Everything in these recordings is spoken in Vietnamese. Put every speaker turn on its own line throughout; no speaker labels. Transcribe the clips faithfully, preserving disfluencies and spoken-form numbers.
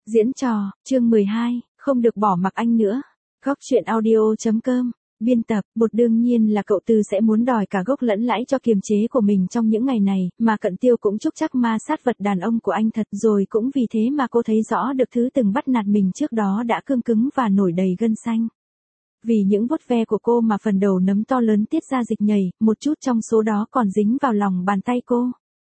Diễn trò, chương mười hai, không được bỏ mặc anh nữa. Góc truyện audio chấm com, biên tập, bột đương nhiên là cậu Tư sẽ muốn đòi cả gốc lẫn lãi cho kiềm chế của mình trong những ngày này, mà Cận Tiêu cũng chúc chắc ma sát vật đàn ông của anh thật rồi cũng vì thế mà cô thấy rõ được thứ từng bắt nạt mình trước đó đã cương cứng và nổi đầy gân xanh. Vì những vuốt ve của cô mà phần đầu nấm to lớn tiết ra dịch nhầy, một chút trong số đó còn dính vào lòng bàn tay cô.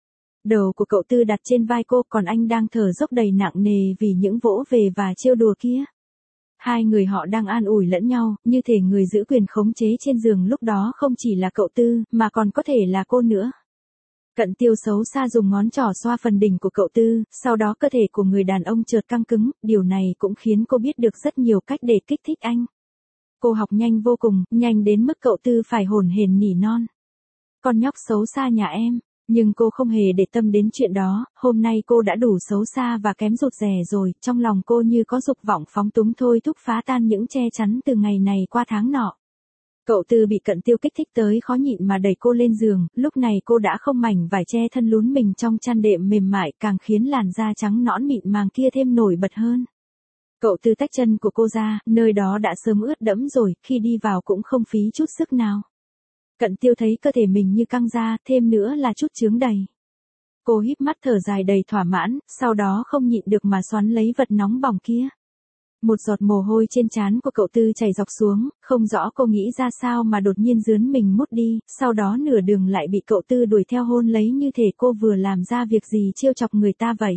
Đầu của cậu Tư đặt trên vai cô, còn anh đang thở dốc đầy nặng nề vì những vỗ về và trêu đùa kia. Hai người họ đang an ủi lẫn nhau, như thể người giữ quyền khống chế trên giường lúc đó không chỉ là cậu Tư, mà còn có thể là cô nữa. Cận Tiêu xấu xa dùng ngón trỏ xoa phần đỉnh của cậu Tư, sau đó cơ thể của người đàn ông chợt căng cứng, điều này cũng khiến cô biết được rất nhiều cách để kích thích anh. Cô học nhanh vô cùng, nhanh đến mức cậu Tư phải hổn hển nỉ non. Con nhóc xấu xa nhà em. Nhưng cô không hề để tâm đến chuyện đó, hôm nay cô đã đủ xấu xa và kém rụt rè rồi, trong lòng cô như có dục vọng phóng túng thôi thúc phá tan những che chắn từ ngày này qua tháng nọ. Cậu Tư bị Cận Tiêu kích thích tới khó nhịn mà đẩy cô lên giường, lúc này cô đã không mảnh vải che thân lún mình trong chăn đệm mềm mại, càng khiến làn da trắng nõn mịn màng kia thêm nổi bật hơn. Cậu Tư tách chân của cô ra, nơi đó đã sớm ướt đẫm rồi, khi đi vào cũng không phí chút sức nào. Cận Tiêu thấy cơ thể mình như căng ra, thêm nữa là chút chướng đầy. Cô híp mắt thở dài đầy thỏa mãn, sau đó không nhịn được mà xoắn lấy vật nóng bỏng kia. Một giọt mồ hôi trên trán của cậu Tư chảy dọc xuống, không rõ cô nghĩ ra sao mà đột nhiên rướn mình mút đi, sau đó nửa đường lại bị cậu Tư đuổi theo hôn lấy như thể cô vừa làm ra việc gì trêu chọc người ta vậy.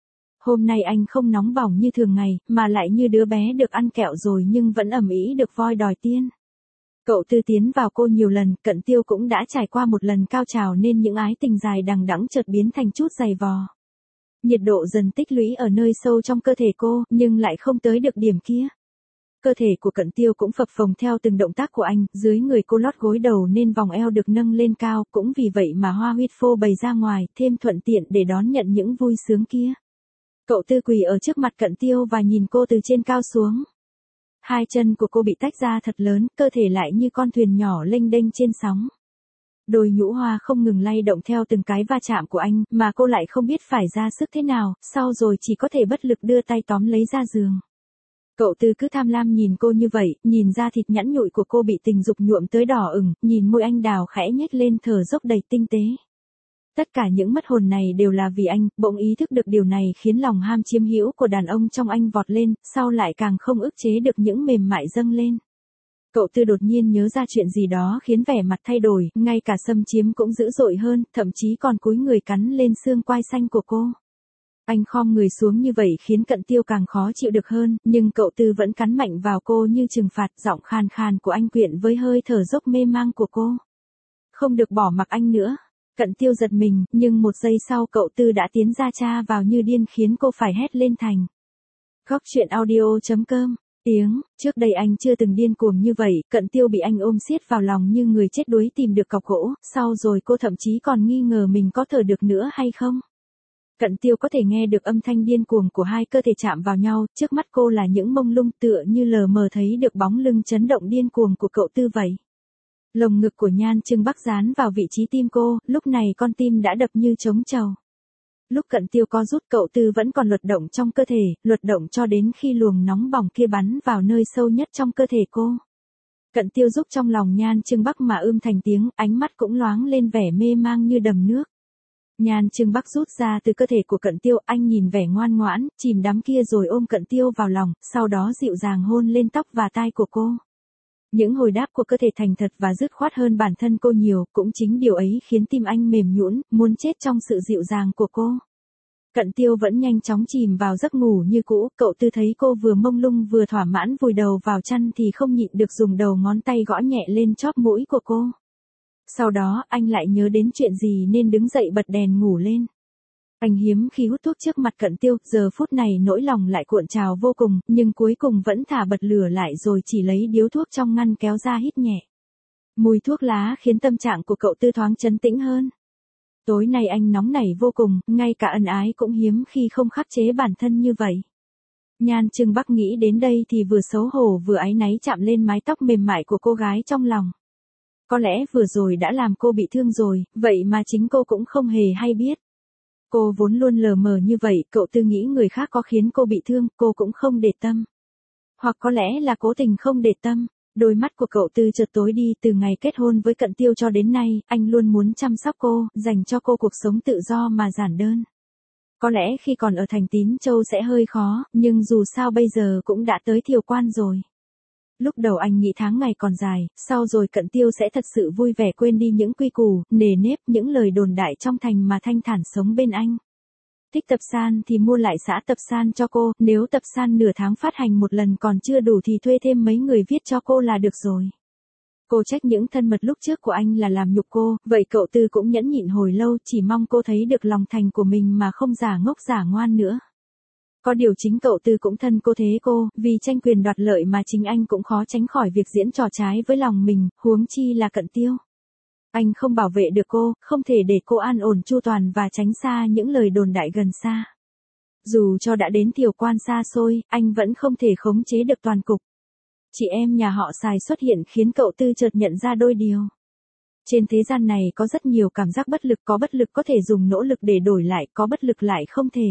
Hôm nay anh không nóng bỏng như thường ngày, mà lại như đứa bé được ăn kẹo rồi nhưng vẫn ầm ĩ được voi đòi tiên. Cậu Tư tiến vào cô nhiều lần, Cận Tiêu cũng đã trải qua một lần cao trào nên những ái tình dài đằng đẵng chợt biến thành chút dày vò. Nhiệt độ dần tích lũy ở nơi sâu trong cơ thể cô, nhưng lại không tới được điểm kia. Cơ thể của Cận Tiêu cũng phập phồng theo từng động tác của anh, dưới người cô lót gối đầu nên vòng eo được nâng lên cao, cũng vì vậy mà hoa huyết phô bày ra ngoài, thêm thuận tiện để đón nhận những vui sướng kia. Cậu Tư quỳ ở trước mặt Cận Tiêu và nhìn cô từ trên cao xuống. Hai chân của cô bị tách ra thật lớn, cơ thể lại như con thuyền nhỏ lênh đênh trên sóng. Đôi nhũ hoa không ngừng lay động theo từng cái va chạm của anh, mà cô lại không biết phải ra sức thế nào, sau rồi chỉ có thể bất lực đưa tay tóm lấy ra giường. Cậu Tư cứ tham lam nhìn cô như vậy, nhìn da thịt nhẵn nhụi của cô bị tình dục nhuộm tới đỏ ửng, nhìn môi anh đào khẽ nhếch lên thở dốc đầy tinh tế. Tất cả những mất hồn này đều là vì anh, bỗng ý thức được điều này khiến lòng ham chiếm hữu của đàn ông trong anh vọt lên, sau lại càng không ức chế được những mềm mại dâng lên. Cậu Tư đột nhiên nhớ ra chuyện gì đó khiến vẻ mặt thay đổi, ngay cả xâm chiếm cũng dữ dội hơn, thậm chí còn cúi người cắn lên xương quai xanh của cô. Anh khom người xuống như vậy khiến Cận Tiêu càng khó chịu được hơn, nhưng cậu Tư vẫn cắn mạnh vào cô như trừng phạt, giọng khàn khàn của anh quyện với hơi thở dốc mê mang của cô. Không được bỏ mặc anh nữa. Cận Tiêu giật mình, nhưng một giây sau cậu Tư đã tiến ra cha vào như điên khiến cô phải hét lên thành. Góc truyện audio chấm com, tiếng, trước đây anh chưa từng điên cuồng như vậy, Cận Tiêu bị anh ôm siết vào lòng như người chết đuối tìm được cọc gỗ, sau rồi cô thậm chí còn nghi ngờ mình có thở được nữa hay không. Cận Tiêu có thể nghe được âm thanh điên cuồng của hai cơ thể chạm vào nhau, trước mắt cô là những mông lung tựa như lờ mờ thấy được bóng lưng chấn động điên cuồng của cậu Tư vậy. Lồng ngực của Nhan Trưng Bắc dán vào vị trí tim cô, lúc này con tim đã đập như trống trầu. Lúc Cận Tiêu co rút cậu Tư vẫn còn luật động trong cơ thể, luật động cho đến khi luồng nóng bỏng kia bắn vào nơi sâu nhất trong cơ thể cô. Cận Tiêu giúp trong lòng Nhan Trưng Bắc mà ưm thành tiếng, ánh mắt cũng loáng lên vẻ mê mang như đầm nước. Nhan Trưng Bắc rút ra từ cơ thể của Cận Tiêu, anh nhìn vẻ ngoan ngoãn, chìm đắm kia rồi ôm Cận Tiêu vào lòng, sau đó dịu dàng hôn lên tóc và tai của cô. Những hồi đáp của cơ thể thành thật và dứt khoát hơn bản thân cô nhiều, cũng chính điều ấy khiến tim anh mềm nhũn, muốn chết trong sự dịu dàng của cô. Cận Tiêu vẫn nhanh chóng chìm vào giấc ngủ như cũ, cậu Tư thấy cô vừa mông lung vừa thỏa mãn vùi đầu vào chăn thì không nhịn được dùng đầu ngón tay gõ nhẹ lên chóp mũi của cô. Sau đó, anh lại nhớ đến chuyện gì nên đứng dậy bật đèn ngủ lên. Anh hiếm khi hút thuốc trước mặt Cận Tiêu, giờ phút này nỗi lòng lại cuộn trào vô cùng, nhưng cuối cùng vẫn thả bật lửa lại rồi chỉ lấy điếu thuốc trong ngăn kéo ra hít nhẹ. Mùi thuốc lá khiến tâm trạng của cậu Tư thoáng trấn tĩnh hơn. Tối nay anh nóng nảy vô cùng, ngay cả ân ái cũng hiếm khi không khắc chế bản thân như vậy. Nhan Trưng Bắc nghĩ đến đây thì vừa xấu hổ vừa áy náy chạm lên mái tóc mềm mại của cô gái trong lòng. Có lẽ vừa rồi đã làm cô bị thương rồi, vậy mà chính cô cũng không hề hay biết. Cô vốn luôn lờ mờ như vậy, cậu Tư nghĩ người khác có khiến cô bị thương, cô cũng không để tâm. Hoặc có lẽ là cố tình không để tâm. Đôi mắt của cậu Tư chợt tối đi, từ ngày kết hôn với Cận Tiêu cho đến nay, anh luôn muốn chăm sóc cô, dành cho cô cuộc sống tự do mà giản đơn. Có lẽ khi còn ở thành Tín Châu sẽ hơi khó, nhưng dù sao bây giờ cũng đã tới Thiều Quan rồi. Lúc đầu anh nghĩ tháng ngày còn dài, sau rồi Cận Tiêu sẽ thật sự vui vẻ quên đi những quy củ, nề nếp, những lời đồn đại trong thành mà thanh thản sống bên anh. Thích tập san thì mua lại xã tập san cho cô, nếu tập san nửa tháng phát hành một lần còn chưa đủ thì thuê thêm mấy người viết cho cô là được rồi. Cô trách những thân mật lúc trước của anh là làm nhục cô, vậy cậu Tư cũng nhẫn nhịn hồi lâu, chỉ mong cô thấy được lòng thành của mình mà không giả ngốc giả ngoan nữa. Có điều chính cậu Tư cũng thân cô thế cô, vì tranh quyền đoạt lợi mà chính anh cũng khó tránh khỏi việc diễn trò trái với lòng mình, huống chi là Cận Tiêu. Anh không bảo vệ được cô, không thể để cô an ổn chu toàn và tránh xa những lời đồn đại gần xa. Dù cho đã đến Thiều Quan xa xôi, anh vẫn không thể khống chế được toàn cục. Chị em nhà họ Sài xuất hiện khiến cậu Tư chợt nhận ra đôi điều. Trên thế gian này có rất nhiều cảm giác bất lực, có bất lực có thể dùng nỗ lực để đổi lại, có bất lực lại không thể.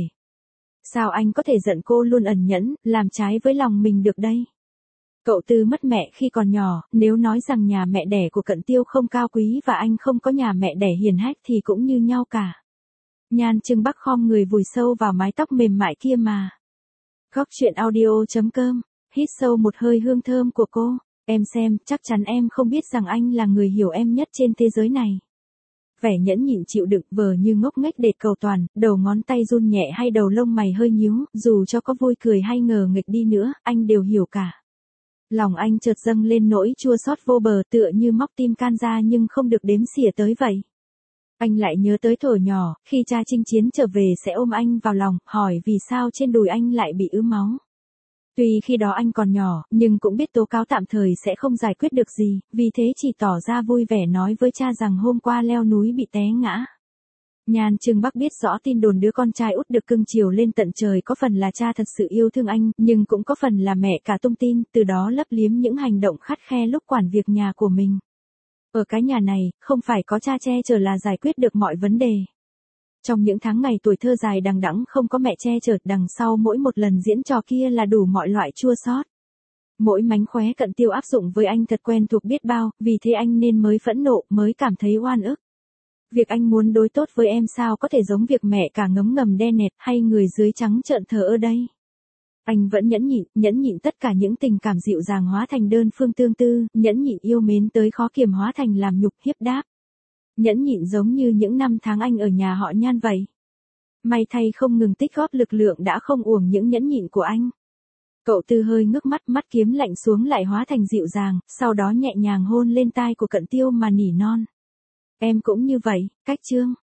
Sao anh có thể giận cô luôn ẩn nhẫn, làm trái với lòng mình được đây? Cậu Tư mất mẹ khi còn nhỏ, nếu nói rằng nhà mẹ đẻ của Cận Tiêu không cao quý và anh không có nhà mẹ đẻ hiền hách thì cũng như nhau cả. Nhan Trưng Bắc khom người vùi sâu vào mái tóc mềm mại kia mà. Góc truyện audio chấm com, hít sâu một hơi hương thơm của cô. Em xem, chắc chắn em không biết rằng anh là người hiểu em nhất trên thế giới này. Vẻ nhẫn nhịn chịu đựng vờ như ngốc nghếch để cầu toàn, đầu ngón tay run nhẹ hay đầu lông mày hơi nhíu, dù cho có vui cười hay ngờ nghịch đi nữa, anh đều hiểu cả. Lòng anh chợt dâng lên nỗi chua xót vô bờ, tựa như móc tim can ra nhưng không được đếm xỉa tới vậy. Anh lại nhớ tới thuở nhỏ, khi cha chinh chiến trở về sẽ ôm anh vào lòng, hỏi vì sao trên đùi anh lại bị ứ máu. Tuy khi đó anh còn nhỏ, nhưng cũng biết tố cáo tạm thời sẽ không giải quyết được gì, vì thế chỉ tỏ ra vui vẻ nói với cha rằng hôm qua leo núi bị té ngã. Nhan Trưng Bắc biết rõ tin đồn đứa con trai út được cưng chiều lên tận trời có phần là cha thật sự yêu thương anh, nhưng cũng có phần là mẹ cả tung tin, từ đó lấp liếm những hành động khắt khe lúc quản việc nhà của mình. Ở cái nhà này, không phải có cha che chở là giải quyết được mọi vấn đề. Trong những tháng ngày tuổi thơ dài đằng đẵng không có mẹ che chở, đằng sau mỗi một lần diễn trò kia là đủ mọi loại chua xót. Mỗi mánh khóe Cận Tiêu áp dụng với anh thật quen thuộc biết bao, vì thế anh nên mới phẫn nộ, mới cảm thấy oan ức. Việc anh muốn đối tốt với em sao có thể giống việc mẹ cả ngấm ngầm đe nẹt hay người dưới trắng trợn thờ ơ đây. Anh vẫn nhẫn nhịn, nhẫn nhịn tất cả những tình cảm dịu dàng hóa thành đơn phương tương tư, nhẫn nhịn yêu mến tới khó kiềm hóa thành làm nhục hiếp đáp. Nhẫn nhịn giống như những năm tháng anh ở nhà họ Nhan vậy. May thay không ngừng tích góp lực lượng đã không uổng những nhẫn nhịn của anh. Cậu Tư hơi ngước mắt, mắt kiếm lạnh xuống lại hóa thành dịu dàng, sau đó nhẹ nhàng hôn lên tai của Cận Tiêu mà nỉ non. Em cũng như vậy, Cách Trương.